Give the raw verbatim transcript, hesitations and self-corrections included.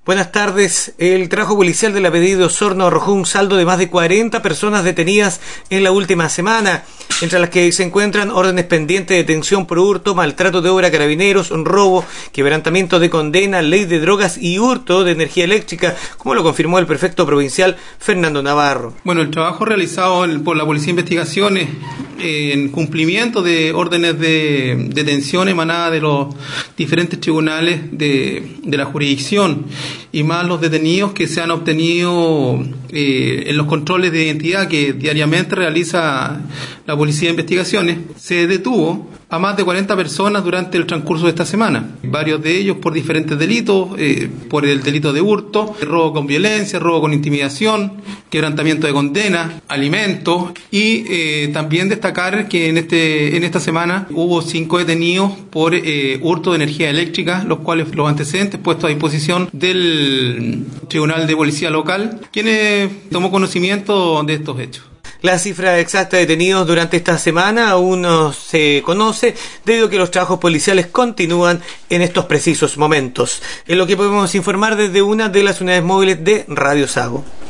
Buenas tardes. El trabajo policial de la P D I de Osorno arrojó un saldo de más de cuarenta personas detenidas en la última semana, entre las que se encuentran órdenes pendientes de detención por hurto, maltrato de obra a carabineros, robo, quebrantamiento de condena, ley de drogas y hurto de energía eléctrica, como lo confirmó el prefecto provincial Fernando Navarro. Bueno, el trabajo realizado por la Policía de Investigaciones eh, en cumplimiento de órdenes de detención emanadas de los diferentes tribunales de, de la jurisdicción y más los detenidos que se han obtenido eh, en los controles de identidad que diariamente realiza la Policía de Investigaciones, se detuvo a más de cuarenta personas durante el transcurso de esta semana, varios de ellos por diferentes delitos, eh, por el delito de hurto, robo con violencia, robo con intimidación, quebrantamiento de condena, alimentos y eh, también destacar que en este en esta semana hubo cinco detenidos por eh, hurto de energía eléctrica, los cuales los antecedentes puestos a disposición del Tribunal de Policía Local, quienes tomó conocimiento de estos hechos. La cifra exacta de detenidos durante esta semana aún no se conoce, debido a que los trabajos policiales continúan en estos precisos momentos. Es lo que podemos informar desde una de las unidades móviles de Radio Sago.